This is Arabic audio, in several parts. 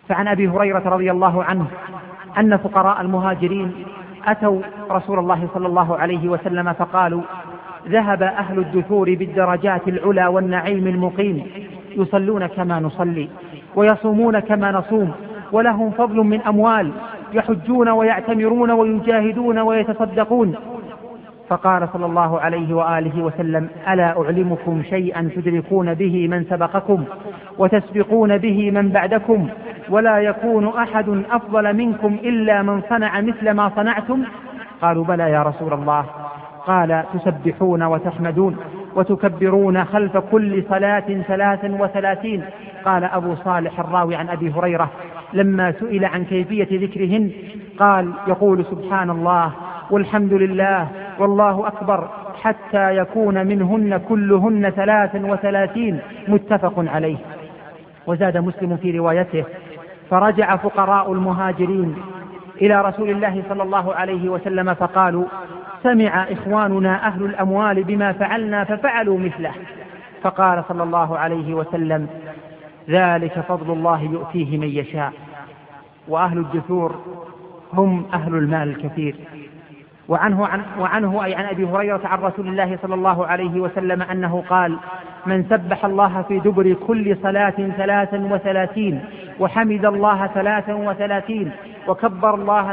فعن أبي هريرة رضي الله عنه أن فقراء المهاجرين أتوا رسول الله صلى الله عليه وسلم فقالوا: ذهب أهل الدثور بالدرجات العلى والنعيم المقيم، يصلون كما نصلي ويصومون كما نصوم، ولهم فضل من أموال، يحجون ويعتمرون ويجاهدون ويتصدقون. فقال صلى الله عليه وآله وسلم: ألا أعلمكم شيئا تدركون به من سبقكم وتسبقون به من بعدكم، ولا يكون أحد أفضل منكم إلا من صنع مثل ما صنعتم؟ قالوا: بلى يا رسول الله. قال: تسبحون وتحمدون وتكبرون خلف كل صلاة 33. قال أبو صالح الراوي عن أبي هريرة لما سئل عن كيفية ذكرهن قال: يقول سبحان الله والحمد لله والله أكبر حتى يكون منهن كلهن 33. متفق عليه. وزاد مسلم في روايته: فرجع فقراء المهاجرين إلى رسول الله صلى الله عليه وسلم فقالوا: سمع إخواننا أهل الأموال بما فعلنا ففعلوا مثله. فقال صلى الله عليه وسلم: ذلك فضل الله يؤتيه من يشاء. وأهل الدثور هم أهل المال الكثير. وعنه أي عن أبي هريرة عن رسول الله صلى الله عليه وسلم أنه قال: من سبح الله في دبر كل صلاة 33 وحمد الله 33 وكبر الله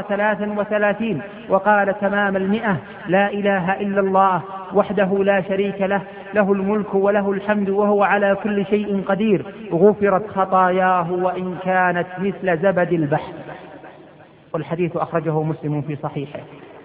33 وقال تمام 100: لا إله إلا الله وحده لا شريك له، له الملك وله الحمد وهو على كل شيء قدير، غفرت خطاياه وإن كانت مثل زبد البحر. والحديث أخرجه مسلم في صحيحه.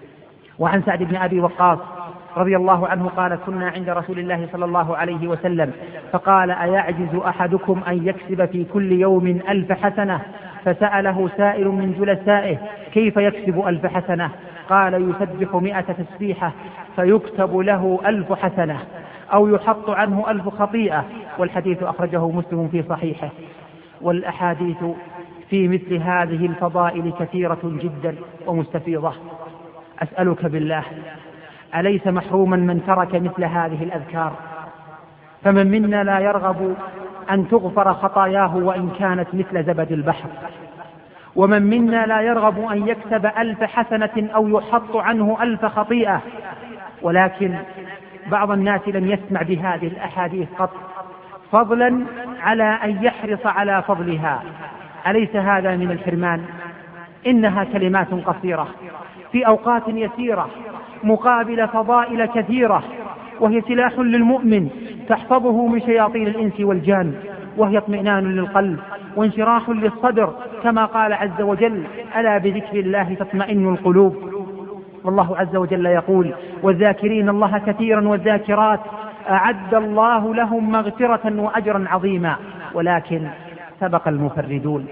وعن سعد بن أبي وقاص رضي الله عنه قال: كنا عند رسول الله صلى الله عليه وسلم فقال: أيعجز أحدكم أن يكسب في كل يوم 1000 حسنة؟ فسأله سائل من جلسائه: كيف يكسب 1000 حسنة؟ قال: يسبح 100 تسبيحة فيكتب له 1000 حسنة، أو يحط عنه 1000 خطيئة. والحديث أخرجه مسلم في صحيحه. والأحاديث في مثل هذه الفضائل كثيرة جدا ومستفيضة. أسألك بالله، أليس محروما من ترك مثل هذه الأذكار؟ فمن منا لا يرغب أن تغفر خطاياه وإن كانت مثل زبد البحر؟ ومن منا لا يرغب أن يكسب 1000 حسنة أو يحط عنه 1000 خطيئة؟ ولكن بعض الناس لم يسمع بهذه الأحاديث قط، فضلا على أن يحرص على فضلها. أليس هذا من الحرمان؟ إنها كلمات قصيرة في أوقات يسيرة مقابل فضائل كثيرة، وهي سلاح للمؤمن تحفظه من شياطين الإنس والجان، وهي اطمئنان للقلب وانشراح للصدر، كما قال عز وجل: ألا بذكر الله تطمئن القلوب. والله عز وجل يقول: والذاكرين الله كثيرا والذاكرات أعد الله لهم مغفرة وأجرا عظيما. ولكن سبق المفردون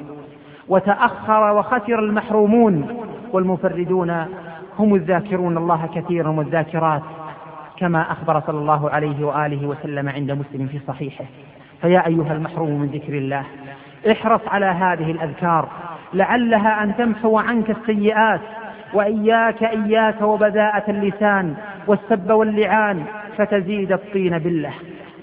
وتأخر وخسر المحرومون، والمفردون هم الذاكرون الله كثيرا والذاكرات، كما أخبر صلى الله عليه وآله وسلم عند مسلم في صحيحه. فيا أيها المحروم من ذكر الله، احرص على هذه الأذكار لعلها أن تمحو عنك السيئات. وإياك وبذاءة اللسان والسب واللعان فتزيد الطين بالله.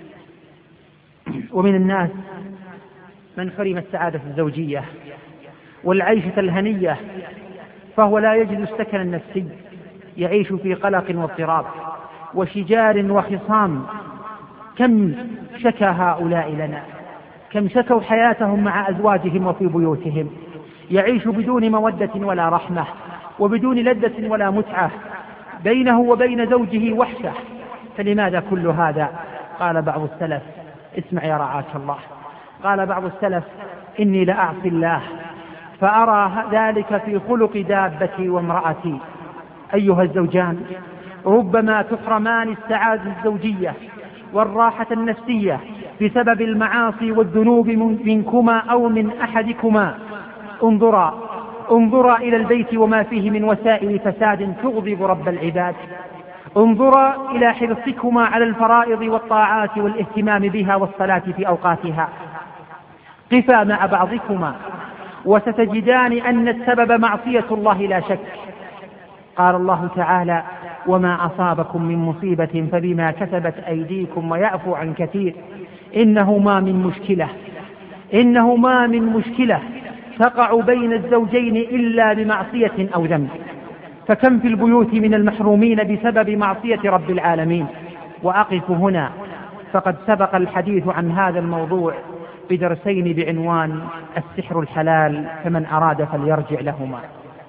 ومن الناس من حرم السعادة الزوجية والعيشة الهنية، فهو لا يجد السكن النفسي، يعيش في قلق واضطراب وشجار وخصام. كم شكى هؤلاء لنا، كم شكوا حياتهم مع أزواجهم وفي بيوتهم، يعيش بدون مودة ولا رحمة، وبدون لذة ولا متعة، بينه وبين زوجه وحشة. فلماذا كل هذا؟ قال بعض السلف، اسمع يا رعاك الله، قال بعض السلف: إني لأعصي الله فأرى ذلك في خلق دابتي وامرأتي. أيها الزوجان، ربما تحرمان السعادة الزوجية والراحة النفسية بسبب المعاصي والذنوب منكما أو من أحدكما. انظرا إلى البيت وما فيه من وسائل فساد تغضب رب العباد. انظرا إلى حرصكما على الفرائض والطاعات والاهتمام بها والصلاة في أوقاتها. قفا مع بعضكما وستجدان أن السبب معصية الله لا شك. قال الله تعالى: وما أصابكم من مصيبة فبما كسبت أيديكم ويعفو عن كثير. إنه ما من مشكلة تقع بين الزوجين إلا بمعصية أو ذنب، فكم في البيوت من المحرومين بسبب معصية رب العالمين. وأقف هنا، فقد سبق الحديث عن هذا الموضوع بدرسين بعنوان السحر الحلال، فمن أراد فليرجع لهما.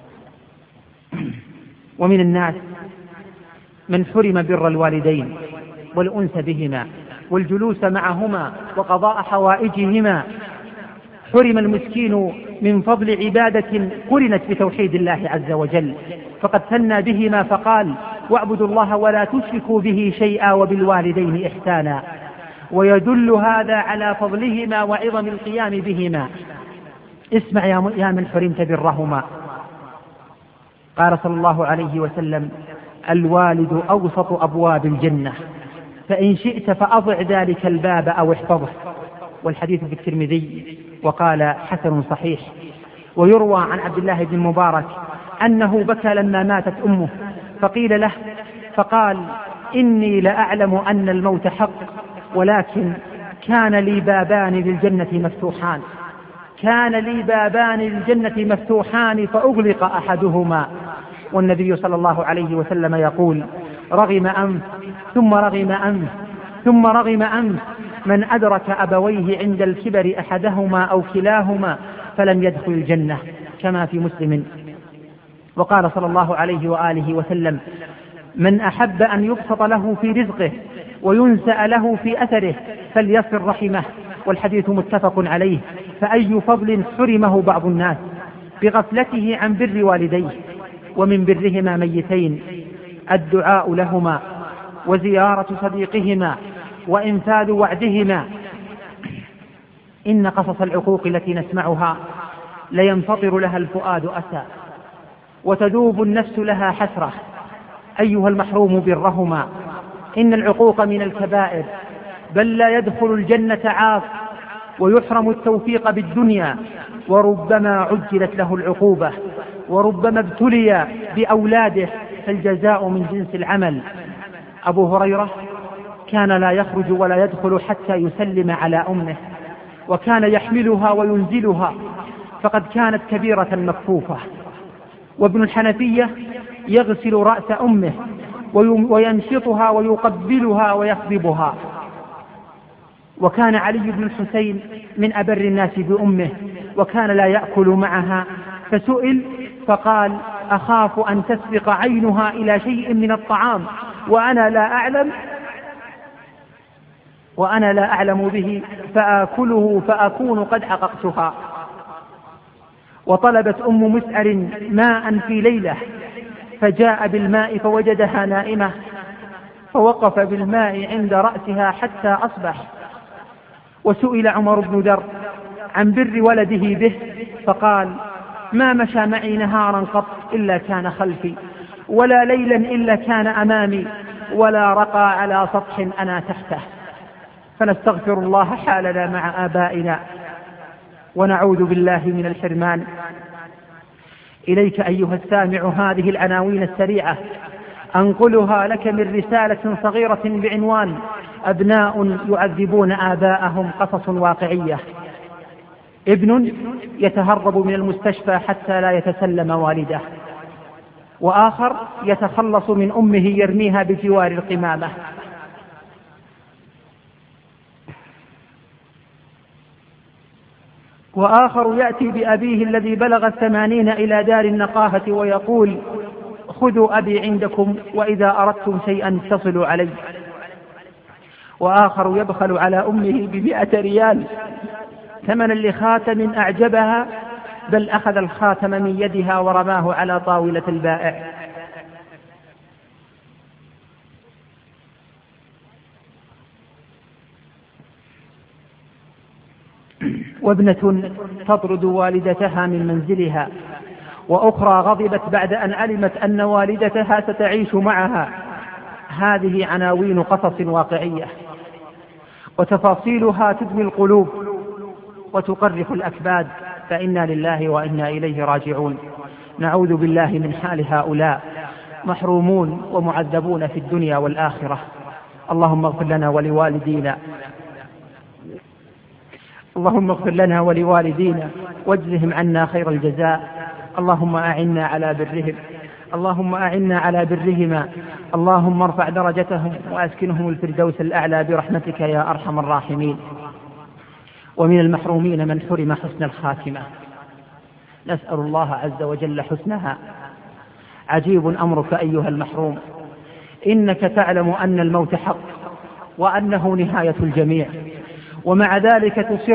ومن الناس من حرم بر الوالدين والأنس بهما والجلوس معهما وقضاء حوائجهما. حرم المسكين من فضل عبادة قرنت بتوحيد الله عز وجل، فقد ثنى بهما فقال: واعبدوا الله ولا تشركوا به شيئا وبالوالدين إحسانا. ويدل هذا على فضلهما وعظم القيام بهما. اسمع يا من حرمت برهما. قال صلى الله عليه وسلم: الوالد أوسط أبواب الجنة، فإن شئت فأضع ذلك الباب أو احفظه. والحديث في الترمذي وقال حسن صحيح. ويروى عن عبد الله بن المبارك أنه بكى لما ماتت أمه، فقيل له فقال: إني لأعلم أن الموت حق، ولكن كان لي بابان للجنة مفتوحان، كان لي بابان للجنة مفتوحان فأغلق أحدهما. والنبي صلى الله عليه وسلم يقول: رغم أنف ثم رغم أنف ثم رغم أنف، من أدرك أبويه عند الكبر أحدهما أو كلاهما فلم يدخل الجنة، كما في مسلم. وقال صلى الله عليه وآله وسلم: من أحب أن يبسط له في رزقه وينسأ له في أثره فليصل رحمه. والحديث متفق عليه. فأي فضل حرمه بعض الناس بغفلته عن بر والديه. ومن برهما ميتين الدعاء لهما وزيارة صديقهما وإنفاذ وعدهما. إن قصص العقوق التي نسمعها لينفطر لها الفؤاد أسى وتذوب النفس لها حسرة. أيها المحروم برهما، إن العقوق من الكبائر، بل لا يدخل الجنة عاص ويحرم التوفيق بالدنيا، وربما عجلت له العقوبة، وربما ابتلي بأولاده، فالجزاء من جنس العمل. أبو هريرة كان لا يخرج ولا يدخل حتى يسلم على أمه، وكان يحملها وينزلها، فقد كانت كبيرة مكفوفة. وابن الحنفية يغسل رأس أمه وينشطها ويقبلها ويخضبها. وكان علي بن الحسين من أبر الناس بأمه، وكان لا يأكل معها، فسئل فقال: أخاف أن تسبق عينها إلى شيء من الطعام وأنا لا أعلم به فآكله فأكون قد حققتها. وطلبت أم مسعر ماء في ليلة، فجاء بالماء فوجدها نائمة، فوقف بالماء عند رأسها حتى أصبح. وسئل عمر بن ذر عن بر ولده به، فقال: ما مشى معي نهارا قط إلا كان خلفي، ولا ليلا إلا كان أمامي، ولا رقى على سطح أنا تحته. فنستغفر الله حالنا مع آبائنا ونعوذ بالله من الحرمان. إليك أيها السامع هذه العناوين السريعة أنقلها لك من رسالة صغيرة بعنوان: أبناء يعذبون آباءهم، قصص واقعية. ابن يتهرب من المستشفى حتى لا يتسلم والده، وآخر يتخلص من أمه يرميها بجوار القمامة. وآخر يأتي بأبيه الذي بلغ 80 إلى دار النقاهة ويقول: خذوا أبي عندكم وإذا أردتم شيئا اتصلوا علي. وآخر يبخل على أمه ب100 ريال ثمنا لخاتم أعجبها، بل أخذ الخاتم من يدها ورماه على طاولة البائع. وابنة تطرد والدتها من منزلها، وأخرى غضبت بعد أن علمت أن والدتها ستعيش معها. هذه عناوين قصص واقعية، وتفاصيلها تدمي القلوب وتقرح الأكباد، فإنا لله وإنا إليه راجعون. نعوذ بالله من حال هؤلاء، محرومون ومعذبون في الدنيا والآخرة. اللهم اغفر لنا ولوالدينا. اللهم اغفر لنا ولوالدينا واجزهم عنا خير الجزاء. اللهم أعنا على برهم، اللهم أعنا على برهما. اللهم ارفع درجتهم وأسكنهم الفردوس الأعلى برحمتك يا أرحم الراحمين. ومن المحرومين من حرم حسن الخاتمة، نسأل الله عز وجل حسنها. عجيب أمرك أيها المحروم، إنك تعلم أن الموت حق وأنه نهاية الجميع، ومع ذلك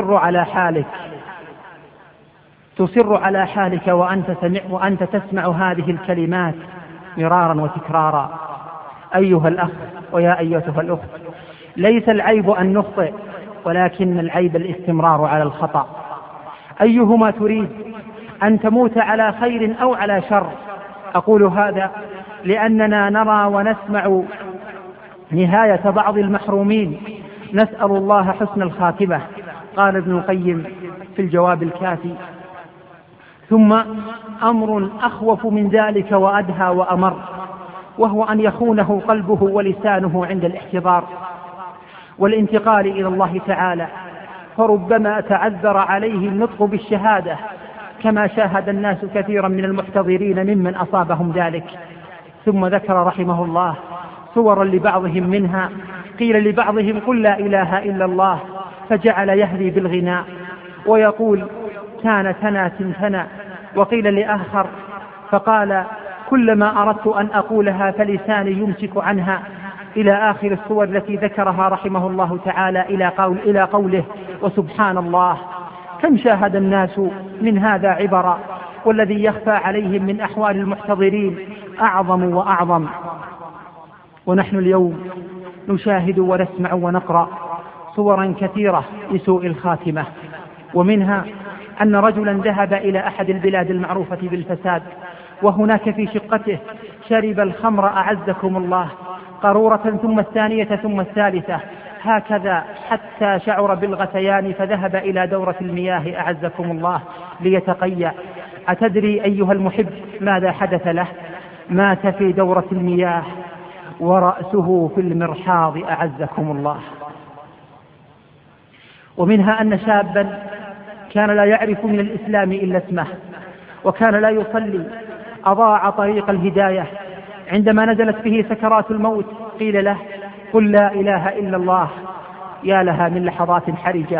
تصر على حالك وأنت تسمع هذه الكلمات مرارا وتكرارا. أيها الأخ ويا أيتها الأخت، ليس العيب أن نخطئ، ولكن العيب الاستمرار على الخطأ. أيهما تريد، أن تموت على خير أو على شر؟ أقول هذا لأننا نرى ونسمع نهاية بعض المحرومين، نسأل الله حسن الخاتمة. قال ابن القيم في الجواب الكافي: ثم أمر أخوف من ذلك وأدهى وأمر، وهو أن يخونه قلبه ولسانه عند الاحتضار والانتقال إلى الله تعالى، فربما تعذر عليه النطق بالشهادة، كما شاهد الناس كثيرا من المحتضرين ممن أصابهم ذلك. ثم ذكر رحمه الله صورا لبعضهم منها: قيل لبعضهم قل لا إله إلا الله، فجعل يهدي بالغناء ويقول كان ثنا تنثنا. وقيل لآخر فقال كلما أردت أن أقولها فلساني يمسك عنها، إلى آخر الصور التي ذكرها رحمه الله تعالى إلى قوله وسبحان الله. كم شاهد الناس من هذا عبرا، والذي يخفى عليهم من أحوال المحتضرين أعظم وأعظم. ونحن اليوم نشاهد ونسمع ونقرأ صورا كثيرة لسوء الخاتمة، ومنها أن رجلا ذهب إلى أحد البلاد المعروفة بالفساد، وهناك في شقته شرب الخمر أعزكم الله، قارورة ثم الثانية ثم الثالثة، هكذا حتى شعر بالغثيان، فذهب إلى دورة المياه أعزكم الله ليتقيأ. أتدري أيها المحب ماذا حدث له؟ مات في دورة المياه ورأسه في المرحاض أعزكم الله. ومنها أن شابا كان لا يعرف من الإسلام إلا اسمه، وكان لا يصلي، أضاع طريق الهداية. عندما نزلت به سكرات الموت قيل له قل لا إله إلا الله. يا لها من لحظات حرجة،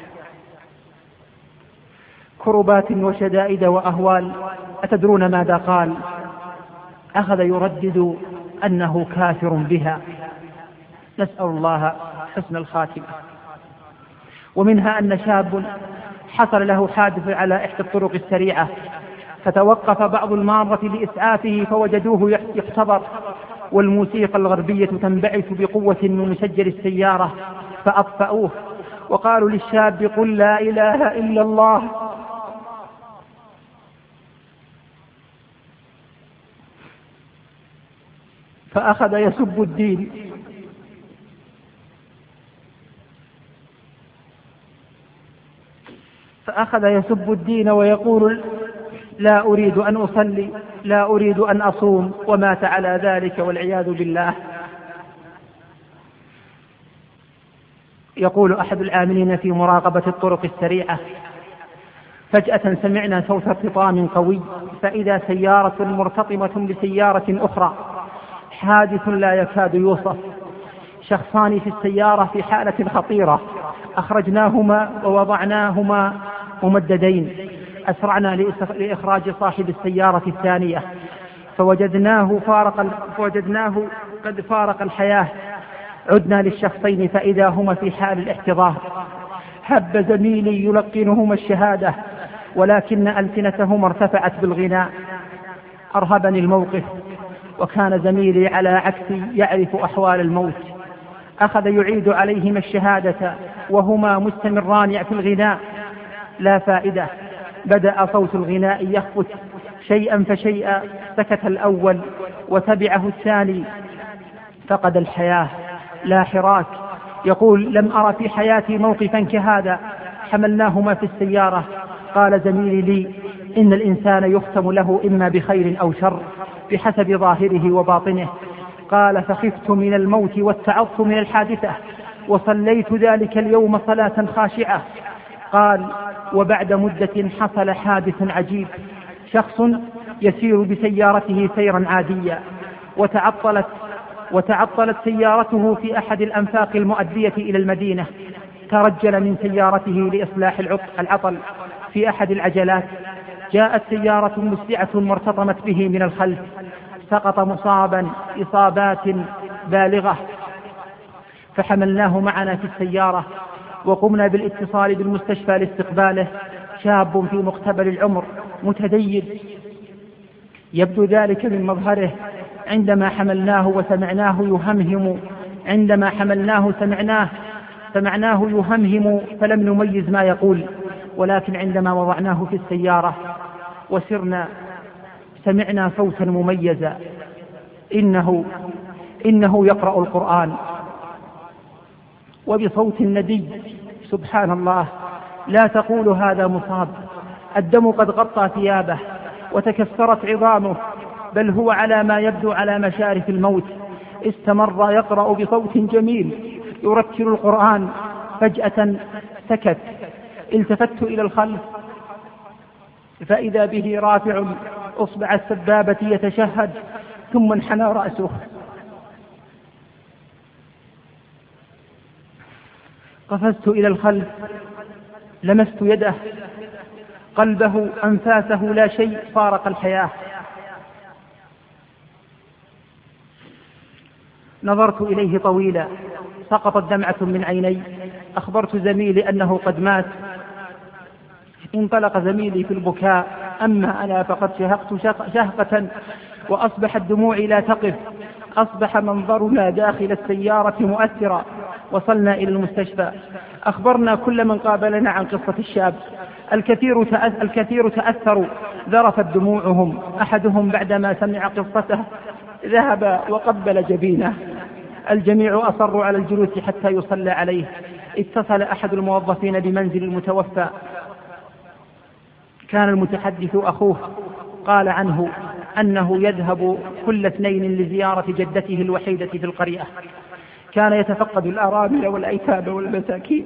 كربات وشدائد وأهوال. أتدرون ماذا قال؟ أخذ يردد أنه كافر بها. نسأل الله حسن الخاتمة. ومنها أن شاب حصل له حادث على إحدى الطرق السريعة، فتوقف بعض المارة لإسعافه فوجدوه يختبر، والموسيقى الغربية تنبعث بقوة من مسجل السيارة، فأطفأوه وقالوا للشاب قل لا إله إلا الله. فأخذ يسب الدين ويقول لا أريد أن أصلي، لا أريد أن أصوم، ومات على ذلك والعياذ بالله. يقول أحد العاملين في مراقبة الطرق السريعة: فجأة سمعنا صوت ارتطام قوي، فإذا سيارة مرتطمة بسيارة أخرى، حادث لا يكاد يوصف. شخصان في السيارة في حالة خطيرة، أخرجناهما ووضعناهما ممددين. أسرعنا لإخراج صاحب السيارة الثانية، فوجدناه قد فارق الحياة. عدنا للشخصين فإذا هما في حال الاحتضار. هب زميلي يلقنهما الشهادة، ولكن ألسنتهما ارتفعت بالغناء. أرهبني الموقف، وكان زميلي على عكسي يعرف أحوال الموت. أخذ يعيد عليهما الشهادة وهما مستمران في الغناء، لا فائدة. بدأ صوت الغناء يخفت شيئا فشيئا، سكت الأول وتبعه الثاني، فقد الحياة لا حراك. يقول لم أرى في حياتي موقفا كهذا. حملناهما في السيارة. قال زميلي لي إن الإنسان يختم له إما بخير أو شر بحسب ظاهره وباطنه. قال فخفت من الموت واتعظت من الحادثة، وصليت ذلك اليوم صلاة خاشعة. قال: وبعد مدة حصل حادث عجيب. شخص يسير بسيارته سيرا عاديا، وتعطلت سيارته في أحد الأنفاق المؤدية إلى المدينة. ترجل من سيارته لإصلاح العطل في أحد العجلات. جاءت سيارة مسرعة وارتطمت به من الخلف، سقط مصابا إصابات بالغة، فحملناه معنا في السيارة وقمنا بالاتصال بالمستشفى لاستقباله. شاب في مقتبل العمر متدين، يبدو ذلك من مظهره. عندما حملناه سمعناه يهمهم فلم نميز ما يقول، ولكن عندما وضعناه في السيارة وسرنا سمعنا صوتا مميزا: إنه يقرأ القرآن، وبصوت ندي. سبحان الله، لا تقول هذا مصاب، الدم قد غطى ثيابه وتكسرت عظامه، بل هو على ما يبدو على مشارف الموت. استمر يقرأ بصوت جميل يرتل القرآن. فجأة سكت. التفت إلى الخلف فإذا به رافع أصبع السبابة يتشهد، ثم انحنى رأسه. قفزت إلى الخلف، لمست يده، قلبه، أنفاسه، لا شيء فارق الحياة. نظرت إليه طويلا، سقطت دمعة من عيني. أخبرت زميلي أنه قد مات. انطلق زميلي في البكاء، أما أنا فقد شهقت شهقة وأصبحت دموعي لا تقف. أصبح منظرنا داخل السيارة مؤثرا. وصلنا إلى المستشفى، أخبرنا كل من قابلنا عن قصة الشاب. الكثير تأثروا، ذرفت دموعهم. أحدهم بعدما سمع قصته ذهب وقبل جبينه. الجميع أصروا على الجلوس حتى يصلى عليه. اتصل أحد الموظفين بمنزل المتوفى، كان المتحدث أخوه، قال عنه أنه يذهب كل اثنين لزيارة جدته الوحيدة في القرية. كان يتفقد الأرامل والأيتام والمساكين.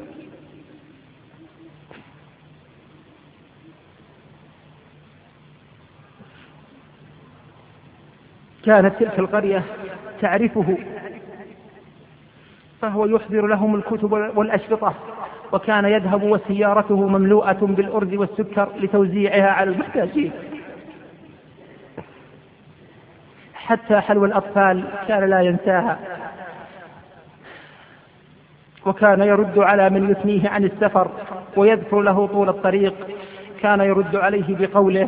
كانت تلك القرية تعرفه، فهو يحضر لهم الكتب والأشرطة، وكان يذهب وسيارته مملوءة بالأرز والسكر لتوزيعها على المحتاجين. حتى حلوى الأطفال كان لا ينساها، وكان يرد على من يثنيه عن السفر ويذكر له طول الطريق. كان يرد عليه بقوله: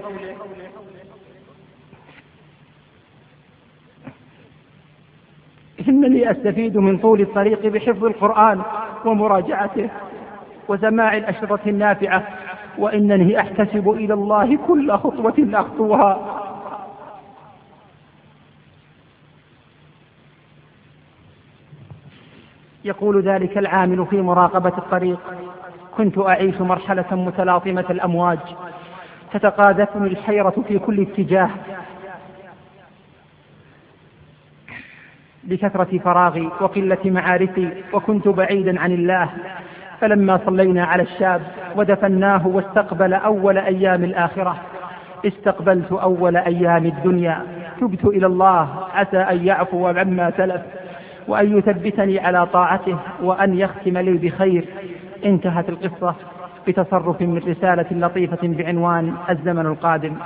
إنني أستفيد من طول الطريق بحفظ القرآن ومراجعته وسماع الأشرطة النافعة، وإنني أحتسب إلى الله كل خطوة أخطوها. يقول ذلك العامل في مراقبة الطريق: كنت أعيش مرحلة متلاطمة الأمواج، تتقاذفني الحيرة في كل اتجاه لكثرة فراغي وقلة معارفي، وكنت بعيدا عن الله. فلما صلينا على الشاب ودفناه واستقبل أول أيام الآخرة، استقبلت أول أيام الدنيا. تبت إلى الله عسى أن يعفو عما سلف، وأن يثبتني على طاعته، وأن يختم لي بخير. انتهت القصة بتصرف من رسالة لطيفة بعنوان الزمن القادم.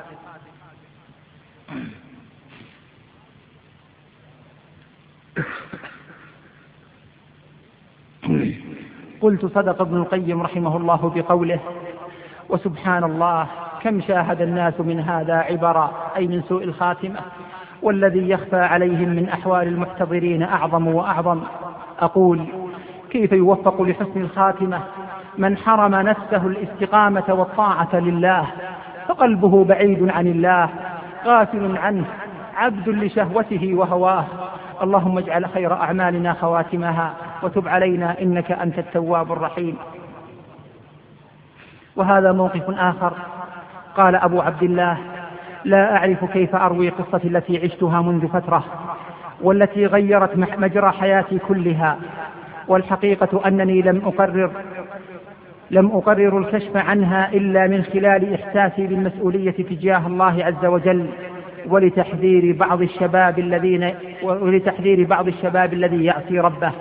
قلت: صدق ابن القيم رحمه الله بقوله: وسبحان الله كم شاهد الناس من هذا عبرا، أي من سوء الخاتمة، والذي يخفى عليهم من أحوال المحتضرين أعظم وأعظم. أقول: كيف يوفق لحسن الخاتمة من حرم نفسه الاستقامة والطاعة لله، فقلبه بعيد عن الله، غافل عنه، عبد لشهوته وهواه. اللهم اجعل خير أعمالنا خواتمها، وتب علينا إنك أنت التواب الرحيم. وهذا موقف آخر. قال أبو عبد الله: لا أعرف كيف أروي قصتي التي عشتها منذ فترة، والتي غيرت مجرى حياتي كلها. والحقيقة أنني لم أقرر لم أقرر الكشف عنها إلا من خلال إحساسي بالمسؤولية تجاه الله عز وجل ولتحذير بعض الشباب الذي يعصي ربه،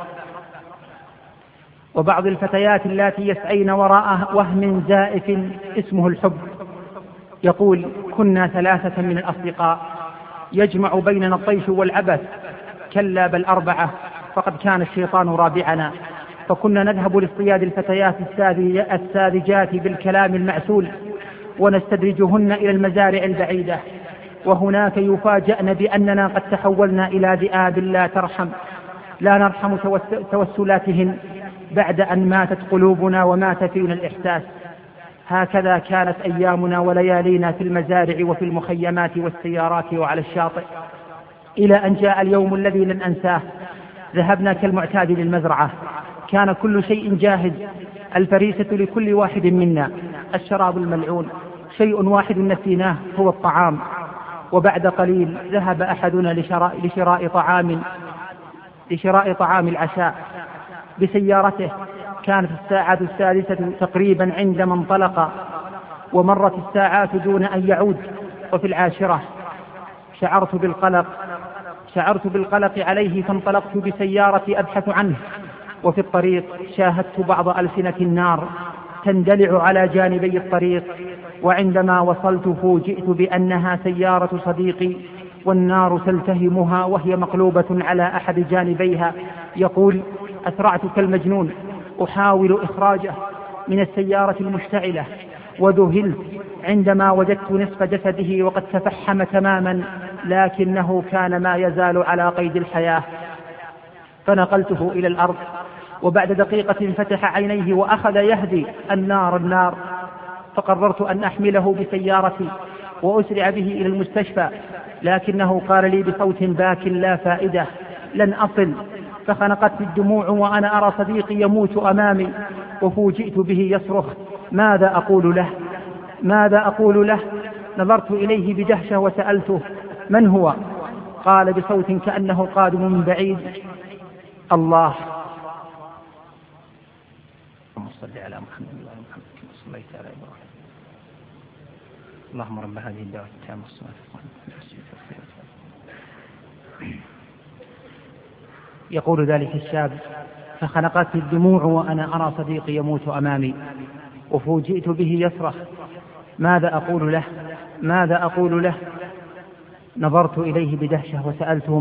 وبعض الفتيات اللاتي يسعين وراء وهم زائف اسمه الحب. يقول: كنا 3 من الأصدقاء يجمع بيننا الطيش والعبث، كلا بل 4، فقد كان الشيطان رابعنا، فكنا نذهب لاصطياد الفتيات الساذجات بالكلام المعسول ونستدرجهن إلى المزارع البعيدة، وهناك يفاجأن بأننا قد تحولنا إلى ذئاب لا نرحم توسلاتهن بعد أن ماتت قلوبنا ومات فينا الإحساس. هكذا كانت أيامنا وليالينا في المزارع وفي المخيمات والسيارات وعلى الشاطئ، إلى أن جاء اليوم الذي لن أنساه. ذهبنا كالمعتاد للمزرعة، كان كل شيء جاهز، الفريسة لكل واحد منا، الشراب الملعون، شيء واحد نسيناه هو الطعام. وبعد قليل ذهب أحدنا لشراء طعام العشاء بسيارته. كانت الساعة 6 تقريبا عندما انطلق، ومرت الساعات دون أن يعود. وفي 10 شعرت بالقلق عليه، فانطلقت بسيارتي أبحث عنه. وفي الطريق شاهدت بعض ألسنة النار تندلع على جانبي الطريق، وعندما وصلت فوجئت بأنها سيارة صديقي، والنار تلتهمها وهي مقلوبة على أحد جانبيها. يقول: أسرعت كالمجنون أحاول إخراجه من السيارة المشتعلة، وذهلت عندما وجدت نصف جسده وقد تفحم تماما، لكنه كان ما يزال على قيد الحياة. فنقلته إلى الأرض، وبعد دقيقة فتح عينيه وأخذ يهدي: النار. فقررت أن أحمله بسيارتي وأسرع به إلى المستشفى، لكنه قال لي بصوت باك: لا فائدة، لن أصل. فخنقت الدموع وأنا أرى صديقي يموت أمامي، وفوجئت به يصرخ: ماذا أقول له؟ نظرت إليه بدهشة وسألته: من هو؟ قال بصوت كأنه قادم من بعيد: الله. اللهم صل على محمد وعلى محمد كما صليت على إبراهيم. اللهم رب هذه الدعوة التامة والصلاة والسلام. يقول ذلك الشاب: فخنقت الدموع وأنا أرى صديقي يموت أمامي، وفوجئت به يصرخ: ماذا أقول له؟ نظرت إليه بدهشة وسألته: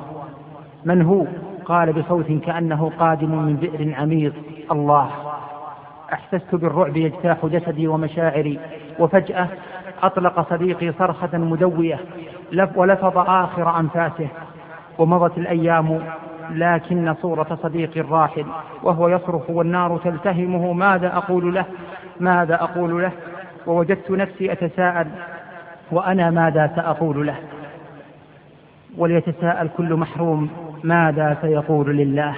من هو؟ قال بصوت كأنه قادم من بئر عميق: الله. أحسست بالرعب يجتاح جسدي ومشاعري، وفجأة أطلق صديقي صرخة مدوية ولفظ آخر أنفاسه. ومضت الأيام، لكن صورة صديقي الراحل وهو يصرخ والنار تلتهمه: ماذا أقول له؟ ووجدت نفسي أتساءل: وأنا ماذا سأقول له؟ وليتساءل كل محروم: ماذا سيقول لله؟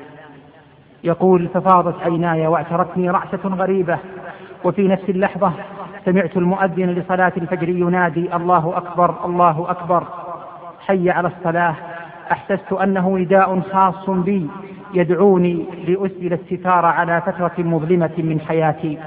يقول: ففاضت عيناي واعترتني رعشة غريبة، وفي نفس اللحظة سمعت المؤذن لصلاة الفجر ينادي: الله أكبر، الله أكبر، حي على الصلاة. أحسست أنه نداء خاص بي يدعوني لأسدل الستار على فترة مظلمة من حياتي،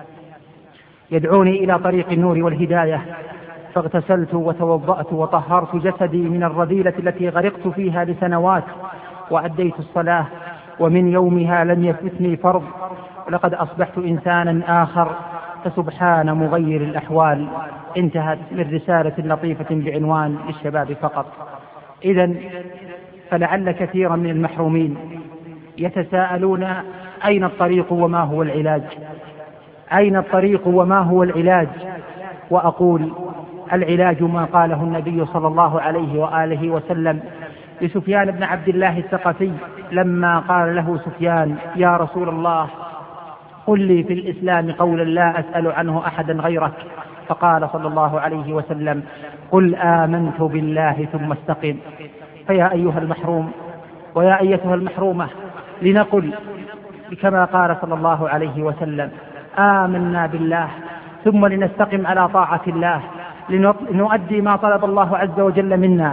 يدعوني إلى طريق النور والهداية. فاغتسلت وتوضأت وطهرت جسدي من الرذيلة التي غرقت فيها لسنوات، وأديت الصلاة، ومن يومها لم يفتني فرض، ولقد أصبحت إنسانا آخر، فسبحان مغير الأحوال. انتهت من رسالة لطيفة بعنوان للشباب فقط. إذن فلعل كثيرا من المحرومين يتساءلون: أين الطريق وما هو العلاج؟ أين الطريق وما هو العلاج؟ وأقول: العلاج ما قاله النبي صلى الله عليه وآله وسلم لسفيان بن عبد الله الثقفي لما قال له سفيان: يا رسول الله، قل لي في الإسلام قولا لا أسأل عنه أحدا غيرك. فقال صلى الله عليه وسلم: قل آمنت بالله ثم استقم. فيا أيها المحروم ويا أيتها المحرومة، لنقل كما قال صلى الله عليه وسلم: آمنا بالله، ثم لنستقم على طاعة الله، لنؤدي ما طلب الله عز وجل منا،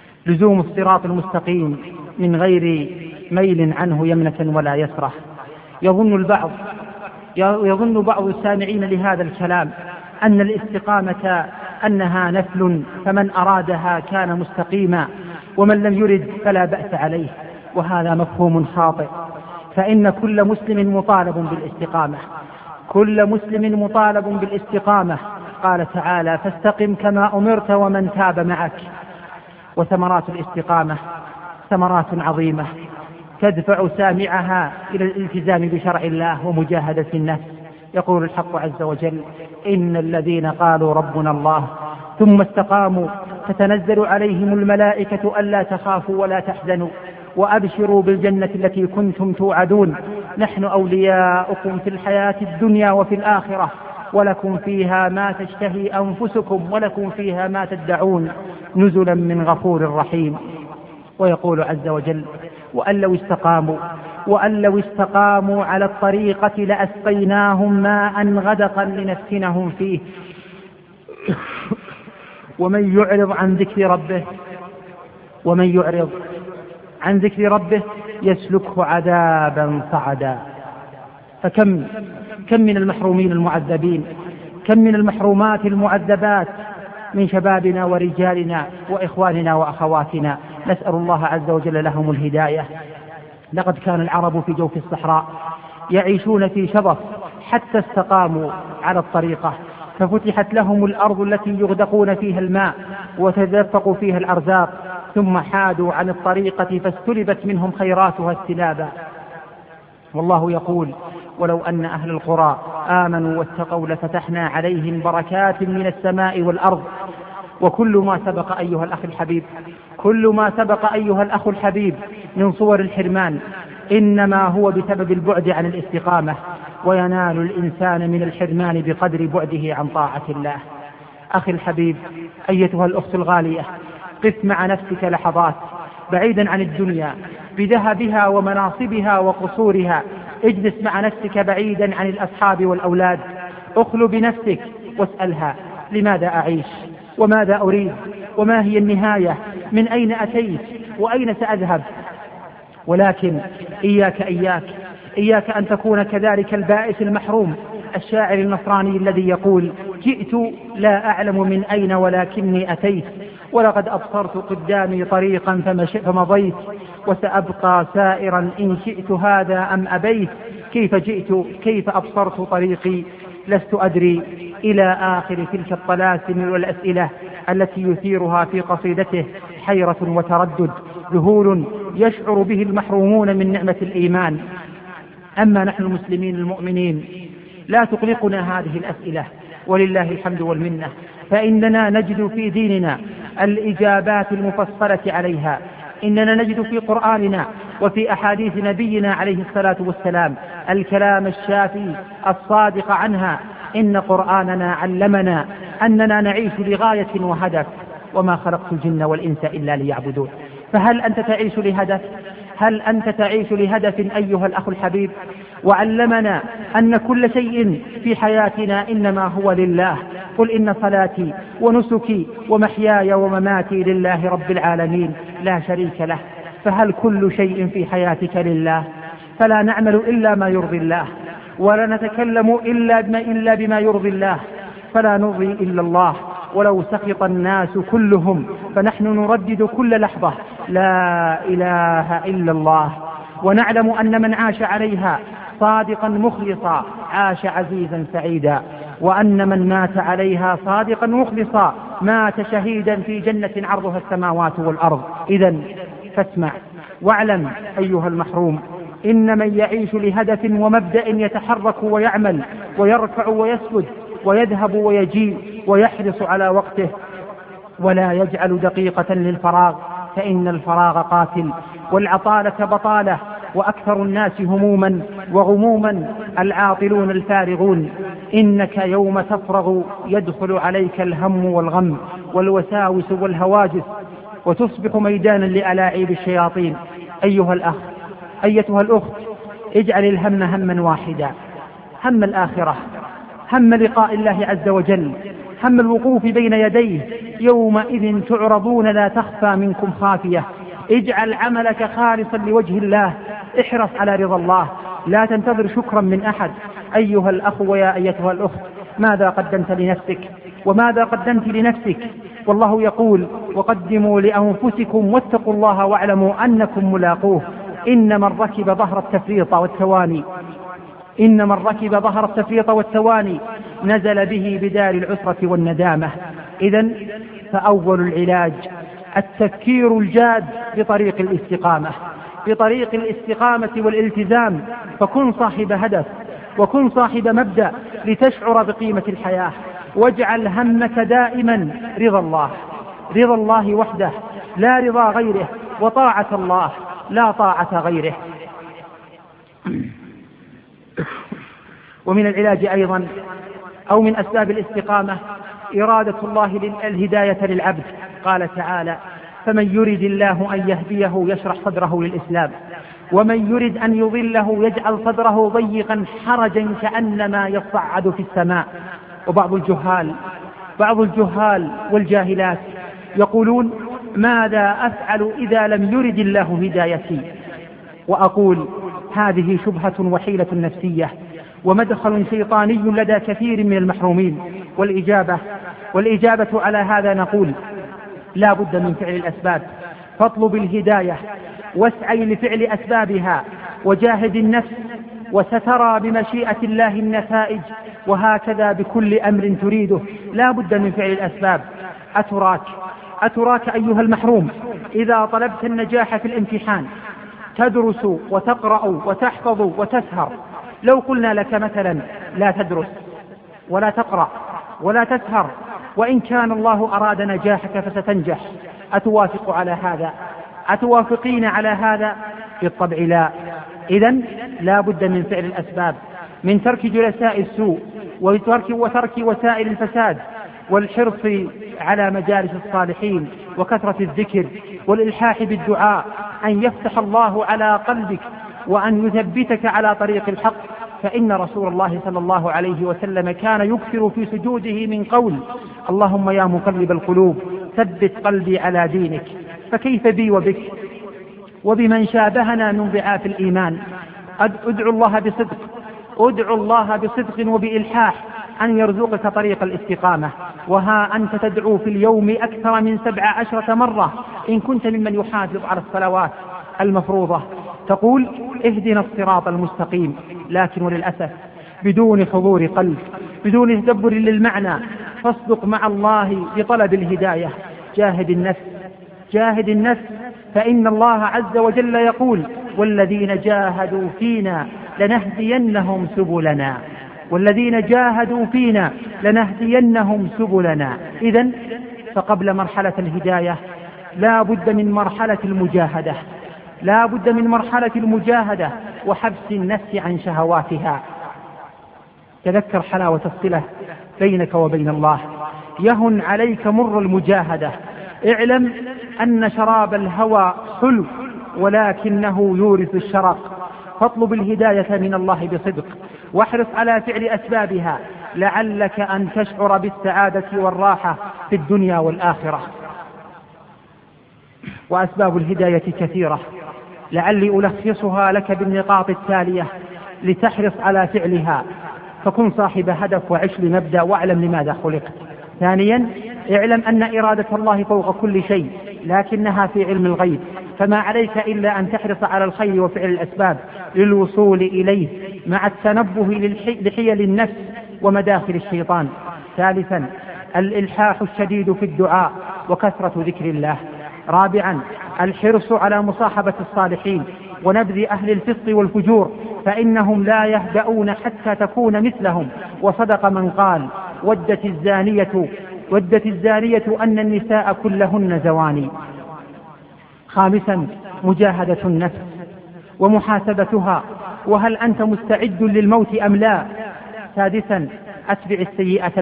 لزوم الصراط المستقيم من غير ميل عنه يمنة ولا يسرة. يظن بعض السامعين لهذا الكلام أن الاستقامة أنها نفل، فمن أرادها كان مستقيما، ومن لم يرد فلا بأس عليه، وهذا مفهوم خاطئ. فإن كل مسلم مطالب بالاستقامة، كل مسلم مطالب بالاستقامة. قال تعالى: فاستقم كما أمرت ومن تاب معك. وثمرات الاستقامة ثمرات عظيمة تدفع سامعها إلى الالتزام بشرع الله ومجاهدة النفس. يقول الحق عز وجل: إن الذين قالوا ربنا الله ثم استقاموا تتنزل عليهم الملائكة ألا تخافوا ولا تحزنوا وأبشروا بالجنة التي كنتم توعدون، نحن أولياؤكم في الحياة الدنيا وفي الآخرة، ولكم فيها ما تشتهي أنفسكم ولكم فيها ما تدعون، نزلا من غفور رحيم. ويقول عز وجل: وأن لو استقاموا على الطريقة لأسقيناهم ماء غدقا لنفتنهم فيه ومن يعرض عن ذكر ربه يسلكه عذابا صعدا. فكم من المحرومين المعذبين، كم من المحرومات المعذبات من شبابنا ورجالنا وإخواننا وأخواتنا، نسأل الله عز وجل لهم الهداية. لقد كان العرب في جوف الصحراء يعيشون في شظف حتى استقاموا على الطريقة، ففتحت لهم الأرض التي يغدقون فيها الماء وتدفقوا فيها الأرزاق، ثم حادوا عن الطريقة فاستلبت منهم خيراتها استلابا. والله يقول: ولو أن أهل القرى آمنوا واتقوا لفتحنا عليهم بركات من السماء والأرض. وكل ما سبق أيها الأخ الحبيب من صور الحرمان إنما هو بسبب البعد عن الاستقامة، وينال الإنسان من الحرمان بقدر بعده عن طاعة الله. أخي الحبيب، أيتها الأخت الغالية، قف مع نفسك لحظات بعيدا عن الدنيا بذهبها ومناصبها وقصورها. اجلس مع نفسك بعيدا عن الأصحاب والأولاد، اخلو بنفسك واسألها: لماذا أعيش؟ وماذا أريد؟ وما هي النهاية؟ من أين أتيت؟ وأين سأذهب؟ ولكن إياك أن تكون كذلك البائس المحروم الشاعر النصراني الذي يقول: جئت لا أعلم من أين ولكني أتيت، ولقد أبصرت قدامي طريقا فمضيت، وسأبقى سائرا إن شئت هذا أم أبيت، كيف جئت كيف أبصرت طريقي لست أدري، إلى آخر تلك الطلاسم والأسئلة التي يثيرها في قصيدته حيرة وتردد، ذهول يشعر به المحرومون من نعمة الإيمان. أما نحن المسلمين المؤمنين لا تقلقنا هذه الأسئلة، ولله الحمد والمنة، فإننا نجد في ديننا الإجابات المفصلة عليها. إننا نجد في قرآننا وفي أحاديث نبينا عليه الصلاة والسلام الكلام الشافي الصادق عنها. إن قرآننا علمنا أننا نعيش لغاية وهدف: وما خلقت الجن والإنس إلا ليعبدون. فهل أنت تعيش لهدف؟ هل أنت تعيش لهدف أيها الأخ الحبيب؟ وعلمنا أن كل شيء في حياتنا إنما هو لله. قل إن صلاتي ونسكي ومحياي ومماتي لله رب العالمين لا شريك له. فهل كل شيء في حياتك لله؟ فلا نعمل إلا ما يرضي الله، ولا نتكلم إلا بما يرضي الله، فلا نرضي إلا الله. ولو سخط الناس كلهم فنحن نردد كل لحظة: لا إله إلا الله. ونعلم أن من عاش عليها صادقا مخلصا عاش عزيزا سعيدا، وأن من مات عليها صادقا مخلصا مات شهيدا في جنة عرضها السماوات والأرض. إذن فاسمع واعلم أيها المحروم: إن من يعيش لهدف ومبدأ يتحرك ويعمل ويرفع ويسجد ويذهب ويجيء ويحرص على وقته ولا يجعل دقيقة للفراغ، فإن الفراغ قاتل والعطالة بطالة، وأكثر الناس هموما وغموما العاطلون الفارغون. إنك يوم تفرغ يدخل عليك الهم والغم والوساوس والهواجس، وتصبح ميدانا لألاعيب الشياطين. أيها الأخ، أيتها الأخت، اجعل الهم هما واحدا: هم الآخرة، هم لقاء الله عز وجل، هم الوقوف بين يديه يومئذ تعرضون لا تخفى منكم خافية. اجعل عملك خالصا لوجه الله، احرص على رضا الله، لا تنتظر شكرا من أحد. أيها الأخ ويا أيتها الأخت، ماذا قدمت لنفسك وماذا قدمت لنفسك؟ والله يقول: وقدموا لأنفسكم واتقوا الله واعلموا أنكم ملاقوه. إن من ركب ظهر التفريط والتواني نزل به بدار العسرة والندامة. إذن فأول العلاج التفكير الجاد بطريق الاستقامة والالتزام. فكن صاحب هدف وكن صاحب مبدأ لتشعر بقيمة الحياة، واجعل همك دائما رضا الله وحده لا رضا غيره، وطاعة الله لا طاعة غيره. ومن العلاج أيضا أو من أسباب الاستقامة إرادة الله الهداية للعبد. قال تعالى: فمن يرد الله أن يهديه يشرح صدره للإسلام ومن يرد أن يضله يجعل صدره ضيقا حرجا كأنما يصعد في السماء. وبعض الجهال والجاهلات يقولون: ماذا أفعل إذا لم يرد الله هدايتي؟ وأقول: هذه شبهة وحيلة نفسية ومدخل شيطاني لدى كثير من المحرومين. والإجابة على هذا نقول: لا بد من فعل الأسباب، فاطلب الهداية واسعي لفعل أسبابها وجاهد النفس، وسترى بمشيئة الله النتائج. وهكذا بكل أمر تريده لا بد من فعل الأسباب. أتراك أيها المحروم إذا طلبت النجاح في الامتحان تدرس وتقرأ وتحفظ وتسهر. لو قلنا لك مثلا: لا تدرس ولا تقرأ ولا تسهر، وإن كان الله أراد نجاحك فستنجح، أتوافقين على هذا؟ بالطبع لا. إذن لا بد من فعل الأسباب، من ترك جلساء السوء وترك وسائل الفساد، والحرص على مجالس الصالحين وكثرة الذكر والإلحاح بالدعاء، أن يفتح الله على قلبك وأن يثبتك على طريق الحق. فإن رسول الله صلى الله عليه وسلم كان يكثر في سجوده من قول: اللهم يا مقلب القلوب ثبت قلبي على دينك. فكيف بي وبك وبمن شابهنا من ضعاف الإيمان؟ أدعو الله بصدق وبإلحاح أن يرزقك طريق الاستقامة. وها أنت تدعو في اليوم أكثر من 17 مرة إن كنت ممن يحافظ على الصلوات المفروضة، تقول: اهدنا الصراط المستقيم، لكن وللأسف بدون حضور قلب، بدون تدبر للمعنى. فاصدق مع الله بطلب الهداية. جاهد النفس فإن الله عز وجل يقول: والذين جاهدوا فينا لنهدينهم سبلنا. إذن فقبل مرحلة الهداية لا بد من مرحلة المجاهدة وحبس النفس عن شهواتها. تذكر حلاوة الصلة بينك وبين الله، يهن عليك مر المجاهدة. اعلم أن شراب الهوى حلو ولكنه يورث الشرق. فاطلب الهداية من الله بصدق واحرص على فعل أسبابها، لعلك أن تشعر بالسعادة والراحة في الدنيا والآخرة. وأسباب الهداية كثيرة، لعلي ألخصها لك بالنقاط التالية لتحرص على فعلها. فكن صاحب هدف وعش لمبدأ واعلم لماذا خلقت. ثانيا، اعلم أن إرادة الله فوق كل شيء لكنها في علم الغيب، فما عليك إلا أن تحرص على الخير وفعل الأسباب للوصول إليه مع التنبه لحيل النفس ومداخل الشيطان. ثالثا، الإلحاح الشديد في الدعاء وكثرة ذكر الله. رابعا، الحرص على مصاحبة الصالحين ونبذ أهل الفسق والفجور، فإنهم لا يهدؤون حتى تكون مثلهم. وصدق من قال: ودت الزانية أن النساء كلهن زواني. خامسا، مجاهدة النفس ومحاسبتها، وهل أنت مستعد للموت أم لا؟ سادسا، أتبع السيئة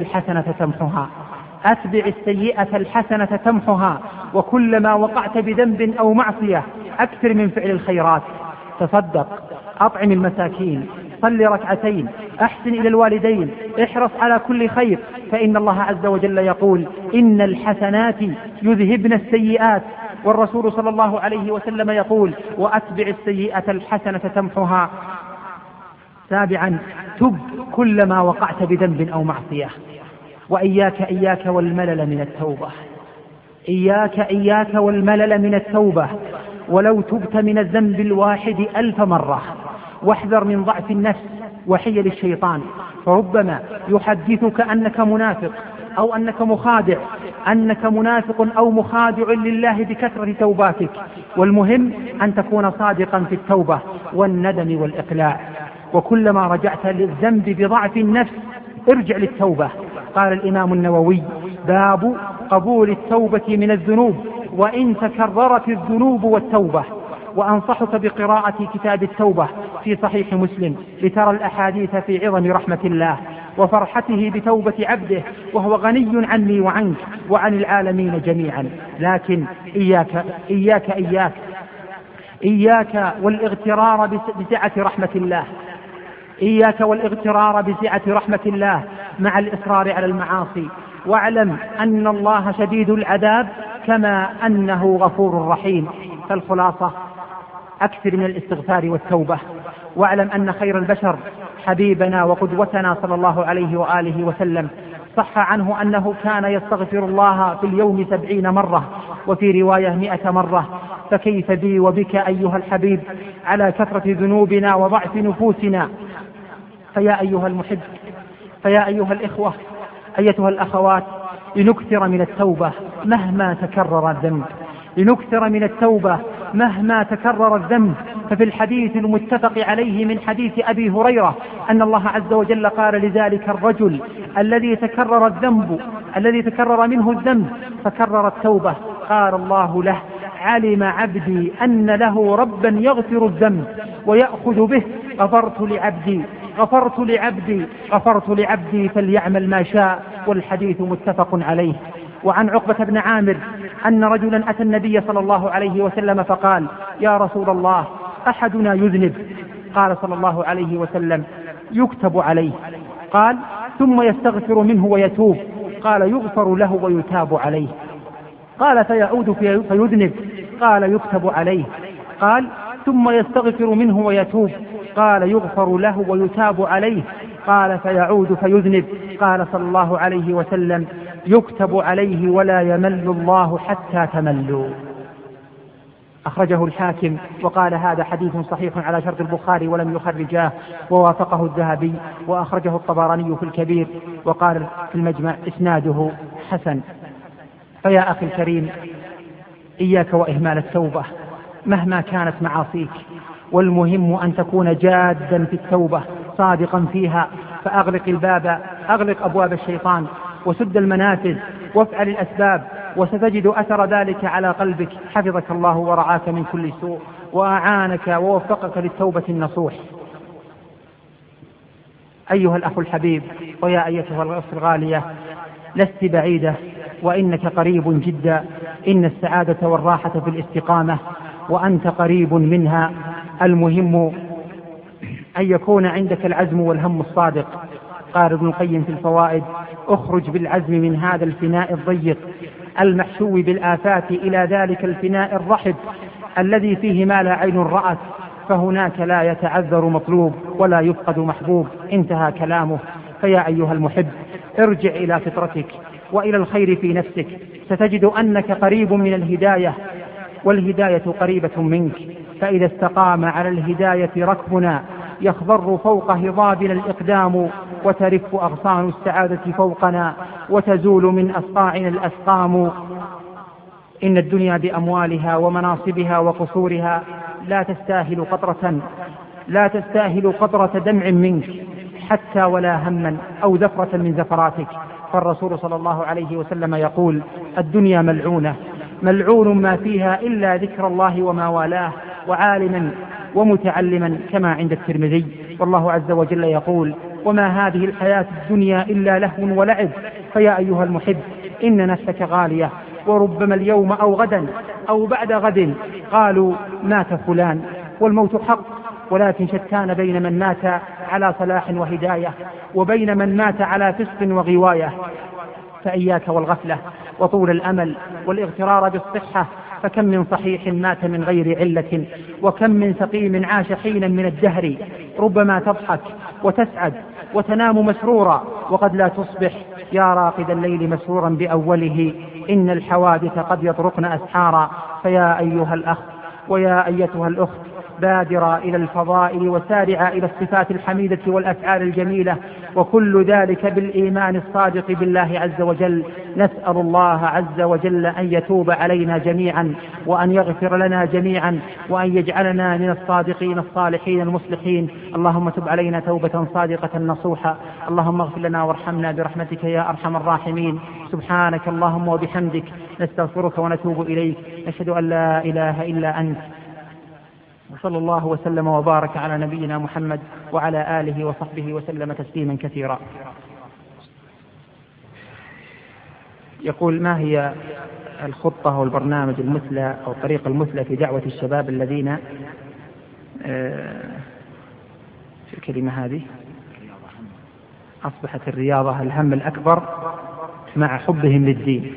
الحسنة تمحها، وكلما وقعت بذنب أو معصية أكثر من فعل الخيرات. تصدق، أطعم المساكين، صل ركعتين، أحسن إلى الوالدين، احرص على كل خير، فإن الله عز وجل يقول: إن الحسنات يذهبن السيئات. والرسول صلى الله عليه وسلم يقول: وأتبع السيئة الحسنة تمحها. 7. تب كلما وقعت بذنب أو معصية. وإياك والملل من التوبة، إياك والملل من التوبة، ولو تبت من الذنب الواحد 1000 مرة. واحذر من ضعف النفس وحيل الشيطان، فربما يحدثك أنك منافق أو أنك مخادع، أنك منافق أو مخادع لله بكثرة توباتك. والمهم أن تكون صادقا في التوبة والندم والإقلاع. وكلما رجعت للذنب بضعف النفس ارجع للتوبة. قال الإمام النووي: باب قبول التوبة من الذنوب وإن تكررت الذنوب والتوبة. وأنصحك بقراءة كتاب التوبة في صحيح مسلم لترى الأحاديث في عظم رحمة الله وفرحته بتوبة عبده، وهو غني عني وعنك وعن العالمين جميعا. لكن إياك والاغترار بسعة رحمة الله، إياك والاغترار بسعة رحمة الله مع الإصرار على المعاصي. واعلم أن الله شديد العذاب كما أنه غفور رحيم. فالخلاصة: أكثر من الاستغفار والتوبة. واعلم أن خير البشر حبيبنا وقدوتنا صلى الله عليه وآله وسلم صح عنه أنه كان يستغفر الله في اليوم 70 مرة، وفي رواية 100 مرة. فكيف بي وبك أيها الحبيب على كثرة ذنوبنا وضعف نفوسنا؟ فيا أيها المحب، فيا أيها الإخوة، أيتها الأخوات، لنكثر من التوبة مهما تكرر الذنب، لنكثر من التوبة مهما تكرر الذنب. ففي الحديث المتفق عليه من حديث أبي هريرة أن الله عز وجل قال لذلك الرجل الذي تكرر منه الذنب فكرر التوبة، قال الله له: علم عبدي أن له ربا يغفر الذنب ويأخذ به، غفرت لعبدي فليعمل ما شاء. والحديث متفق عليه. وعن عقبة بن عامر أن رجلا أتى النبي صلى الله عليه وسلم فقال: يا رسول الله، أحدنا يذنب. قال صلى الله عليه وسلم: يكتب عليه. قال: ثم يستغفر منه ويتوب. قال: يغفر له ويتاب عليه. قال: فيعود فيذنب. قال: يكتب عليه. قال: ثم يستغفر منه ويتوب. قال: يغفر له ويتاب عليه. قال: فيعود فيذنب. قال صلى الله عليه وسلم: يكتب عليه ولا يمل الله حتى تملوا. أخرجه الحاكم وقال: هذا حديث صحيح على شرط البخاري ولم يخرجاه، ووافقه الذهبي. وأخرجه الطبراني في الكبير وقال في المجمع: إسناده حسن. فيا أخي الكريم، إياك وإهمال التوبة مهما كانت معاصيك، والمهم أن تكون جادا في التوبة صادقا فيها. فأغلق أبواب الشيطان وسد المنافذ وافعل الأسباب، وستجد أثر ذلك على قلبك. حفظك الله ورعاك من كل سوء وأعانك ووفقك للتوبة النصوح. أيها الأخ الحبيب ويا أيتها الأخت الغالية، لست بعيدة وإنك قريب جدا. إن السعادة والراحة في الاستقامة وأنت قريب منها. المهم أن يكون عندك العزم والهم الصادق. قال ابن القيم في الفوائد: اخرج بالعزم من هذا الفناء الضيق المحشو بالآفات إلى ذلك الفناء الرحب الذي فيه ما لا عين رأت، فهناك لا يتعذر مطلوب ولا يفقد محبوب. انتهى كلامه. فيا أيها المحب، ارجع إلى فطرتك وإلى الخير في نفسك، ستجد أنك قريب من الهداية والهداية قريبة منك. فإذا استقام على الهداية ركبنا يخضر فوق هضابنا الإقدام، وترف أغصان السعادة فوقنا وتزول من أصقاعنا الأسقام. إن الدنيا بأموالها ومناصبها وقصورها لا تستاهل قطرة دمع منك حتى ولا هما أو ذفرة من ذفراتك. فالرسول صلى الله عليه وسلم يقول: الدنيا ملعون ما فيها إلا ذكر الله وما والاه وعالما ومتعلما، كما عند الترمذي. والله عز وجل يقول: وما هذه الحياة الدنيا إلا لهو ولعب. فيا أيها المحب، إن نفسك غالية، وربما اليوم أو غدا أو بعد غد قالوا مات فلان، والموت حق، ولكن شتان بين من مات على صلاح وهداية وبين من مات على فسق وغواية. فإياك والغفلة وطول الأمل والاغترار بالصحة فكم من صحيح مات من غير علة، وكم من سقيم عاش حينا من الدهر، ربما تضحك وتسعد وتنام مسرورا، وقد لا تصبح يا راقد الليل مسرورا بأوله، إن الحوادث قد يطرقن أسحارا. فيا أيها الأخ ويا أيتها الأخت، بادرا إلى الفضائل وسارعا إلى الصفات الحميدة والأفعال الجميلة، وكل ذلك بالإيمان الصادق بالله عز وجل. نسأل الله عز وجل أن يتوب علينا جميعا، وأن يغفر لنا جميعا، وأن يجعلنا من الصادقين الصالحين المصلحين. اللهم تب علينا توبة صادقة نصوحا. اللهم اغفر لنا وارحمنا برحمتك يا أرحم الراحمين. سبحانك اللهم وبحمدك، نستغفرك ونتوب إليك، نشهد أن لا إله إلا أنت. وصلى الله وسلم وبارك على نبينا محمد وعلى آله وصحبه وسلم تسليما كثيرا. يقول: ما هي الخطة والبرنامج المثلى أو الطريق المثلى في دعوة الشباب الذين في الكلمة هذه أصبحت الرياضة الهم الأكبر مع حبهم للدين؟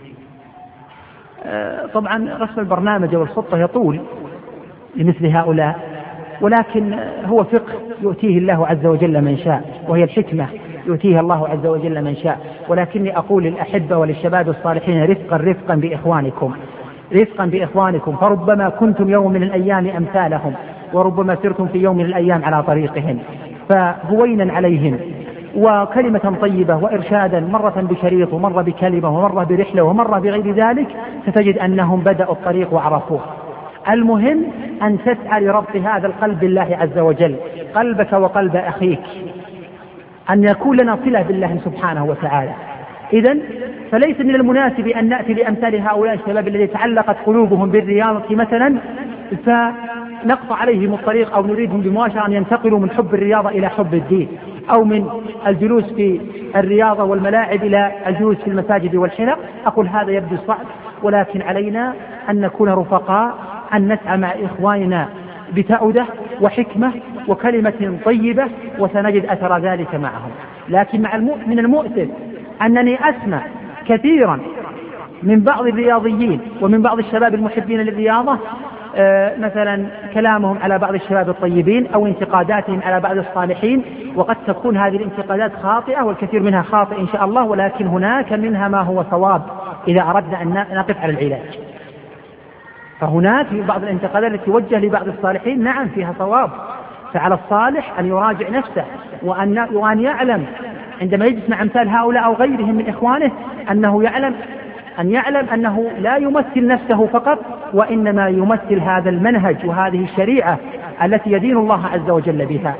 طبعا رسم البرنامج والخطة يطول لمثل هؤلاء، ولكن هو فقه يؤتيه الله عز وجل من شاء، وهي الحكمة يؤتيها الله عز وجل من شاء. ولكني أقول للأحبة وللشباب الصالحين: رفقا بإخوانكم، رفقا بإخوانكم، فربما كنتم يوم من الأيام أمثالهم، وربما سرتم في يوم من الأيام على طريقهم، فهوينا عليهم، وكلمة طيبة وإرشادا، مرة بشريط ومرة بكلمة ومرة برحلة ومرة بغير ذلك، ستجد أنهم بدأوا الطريق وعرفوه. المهم أن تسعى لربط هذا القلب بالله عز وجل، قلبك وقلب أخيك، أن يكون لنا صلة بالله سبحانه وتعالى. إذن فليس من المناسب أن نأتي لأمثال هؤلاء الشباب الذين تعلقت قلوبهم بالرياضة مثلا فنقطع عليهم الطريق، أو نريدهم بمباشرة أن ينتقلوا من حب الرياضة إلى حب الدين، أو من الجلوس في الرياضة والملاعب إلى الجلوس في المساجد والحلق. أقول هذا يبدو صعب، ولكن علينا أن نكون رفقاء، أن نسعى مع إخواننا بتأودة وحكمة وكلمة طيبة، وسنجد أثر ذلك معهم. لكن من المؤسف أنني أسمع كثيرا من بعض الرياضيين ومن بعض الشباب المحبين للرياضة مثلا كلامهم على بعض الشباب الطيبين أو انتقاداتهم على بعض الصالحين، وقد تكون هذه الانتقادات خاطئة، والكثير منها خاطئ إن شاء الله، ولكن هناك منها ما هو صواب إذا أردنا أن نقف على العلاج. فهناك بعض الانتقادات التي توجه لبعض الصالحين نعم فيها صواب، فعلى الصالح أن يراجع نفسه وأن يعلم عندما يجلس مع أمثال هؤلاء أو غيرهم من إخوانه أن يعلم أنه لا يمثل نفسه فقط، وإنما يمثل هذا المنهج وهذه الشريعة التي يدين الله عز وجل بها.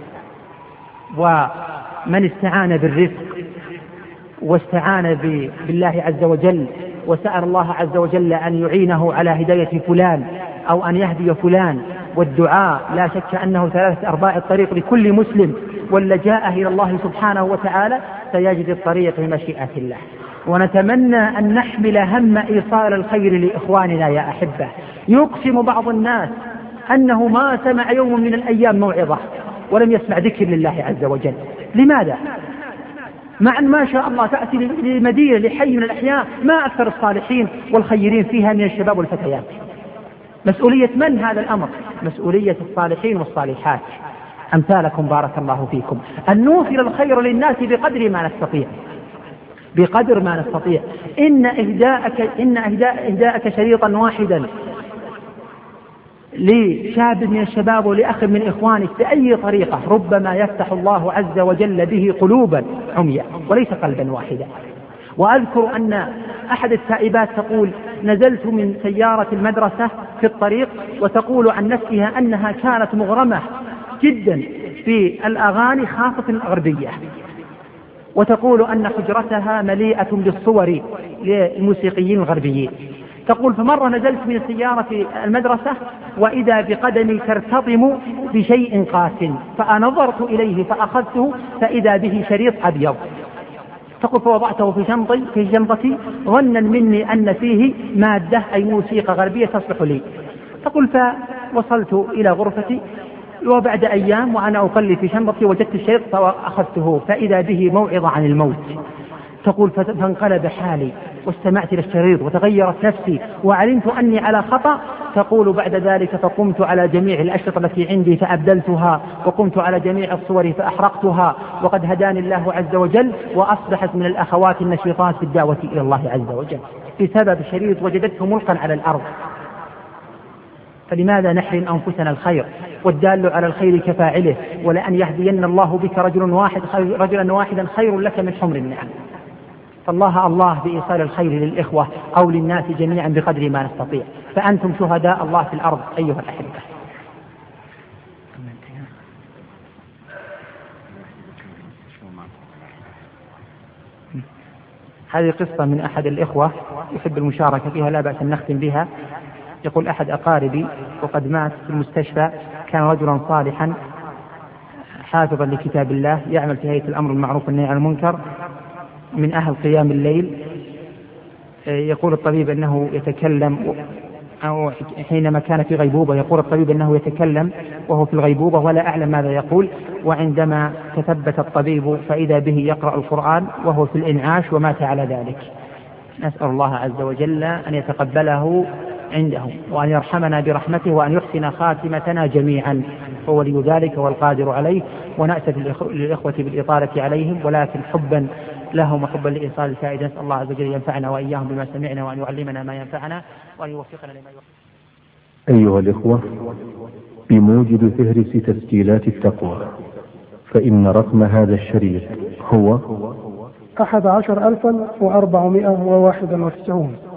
ومن استعان بالرفق واستعان بالله عز وجل وسأل الله عز وجل أن يعينه على هداية فلان أو أن يهدي فلان، والدعاء لا شك أنه 3/4 الطريق لكل مسلم، واللجاء إلى الله سبحانه وتعالى سيجد الطريق بمشيئة الله. ونتمنى أن نحمل هم إيصال الخير لإخواننا يا أحبة. يقسم بعض الناس أنه ما سمع يوم من الأيام موعظة ولم يسمع ذكر لله عز وجل. لماذا؟ مع أن ما شاء الله تأتي لمدينة لحي من الأحياء ما أكثر الصالحين والخيرين فيها من الشباب والفتيات. مسؤولية من هذا الأمر؟ مسؤولية الصالحين والصالحات أمثالكم بارك الله فيكم، أن نوصل الخير للناس بقدر ما نستطيع. إن إهداءك شريطا واحدا لشاب من الشباب ولأخ من إخوانك بأي طريقة ربما يفتح الله عز وجل به قلوبا عمياء وليس قلبا واحدا. وأذكر أن أحد التائبات تقول: نزلت من سيارة المدرسة في الطريق وتقول عن نفسها أنها كانت مغرمة جدا في الأغاني خاصة الغربية، وتقول أن حجرتها مليئة بالصور للموسيقيين الغربيين. تقول: فمرة نزلت من السيارة في المدرسة وإذا بقدمي ترتطم بشيء قاس، فنظرت إليه فأخذته فإذا به شريط أبيض. تقول: فوضعته في شنطتي ظنا مني أن فيه مادة أي موسيقى غربية تصلح لي. تقول: فوصلت إلى غرفتي وبعد أيام وأنا أقلب في شنطتي وجدت الشريط فأخذته فإذا به موعظة عن الموت. تقول فانقلب حالي واستمعت إلى الشريط وتغيرت نفسي وعلمت أني على خطأ. تقول بعد ذلك فقمت على جميع الأشرطة التي عندي فأبدلتها، وقمت على جميع الصور فأحرقتها، وقد هداني الله عز وجل وأصبحت من الأخوات النشيطات في الدعوة إلى الله عز وجل بسبب شريط وجدته ملقا على الأرض. فلماذا نحرم أنفسنا الخير؟ والدال على الخير كفاعله، ولأن يهدين الله بك رجلا واحدا خير لك من حمر النعم. فالله بإيصال الخير للإخوة أو للناس جميعا بقدر ما نستطيع. فأنتم شهداء الله في الأرض أيها الأحبة. هذه قصة من أحد الإخوة يحب المشاركة فيها، لا بأس أن نختم بها. يقول أحد أقاربي وقد مات في المستشفى، كان رجلا صالحا حافظا لكتاب الله، يعمل في هيئة الأمر بالمعروف والنهي عن المنكر، من أهل قيام الليل. يقول الطبيب أنه يتكلم، أو حينما كان في غيبوبة يقول الطبيب أنه يتكلم وهو في الغيبوبة ولا أعلم ماذا يقول، وعندما تثبت الطبيب فإذا به يقرأ القرآن وهو في الإنعاش ومات على ذلك. نسأل الله عز وجل أن يتقبله عنده وأن يرحمنا برحمته وأن يحسن خاتمتنا جميعا، هو ولي ذلك والقادر عليه. ونأسف للإخوة بالإطالة عليهم، ولكن حبا لهم وحبا لإيصال الفائدة نسأل الله عز وجل ينفعنا وإياهم بما سمعنا، وأن يعلمنا ما ينفعنا، وأن يوفقنا لما يوفقنا. أيها الإخوة، بموجب فهرس تسجيلات التقوى، فإن رقم هذا الشريط هو 11,491.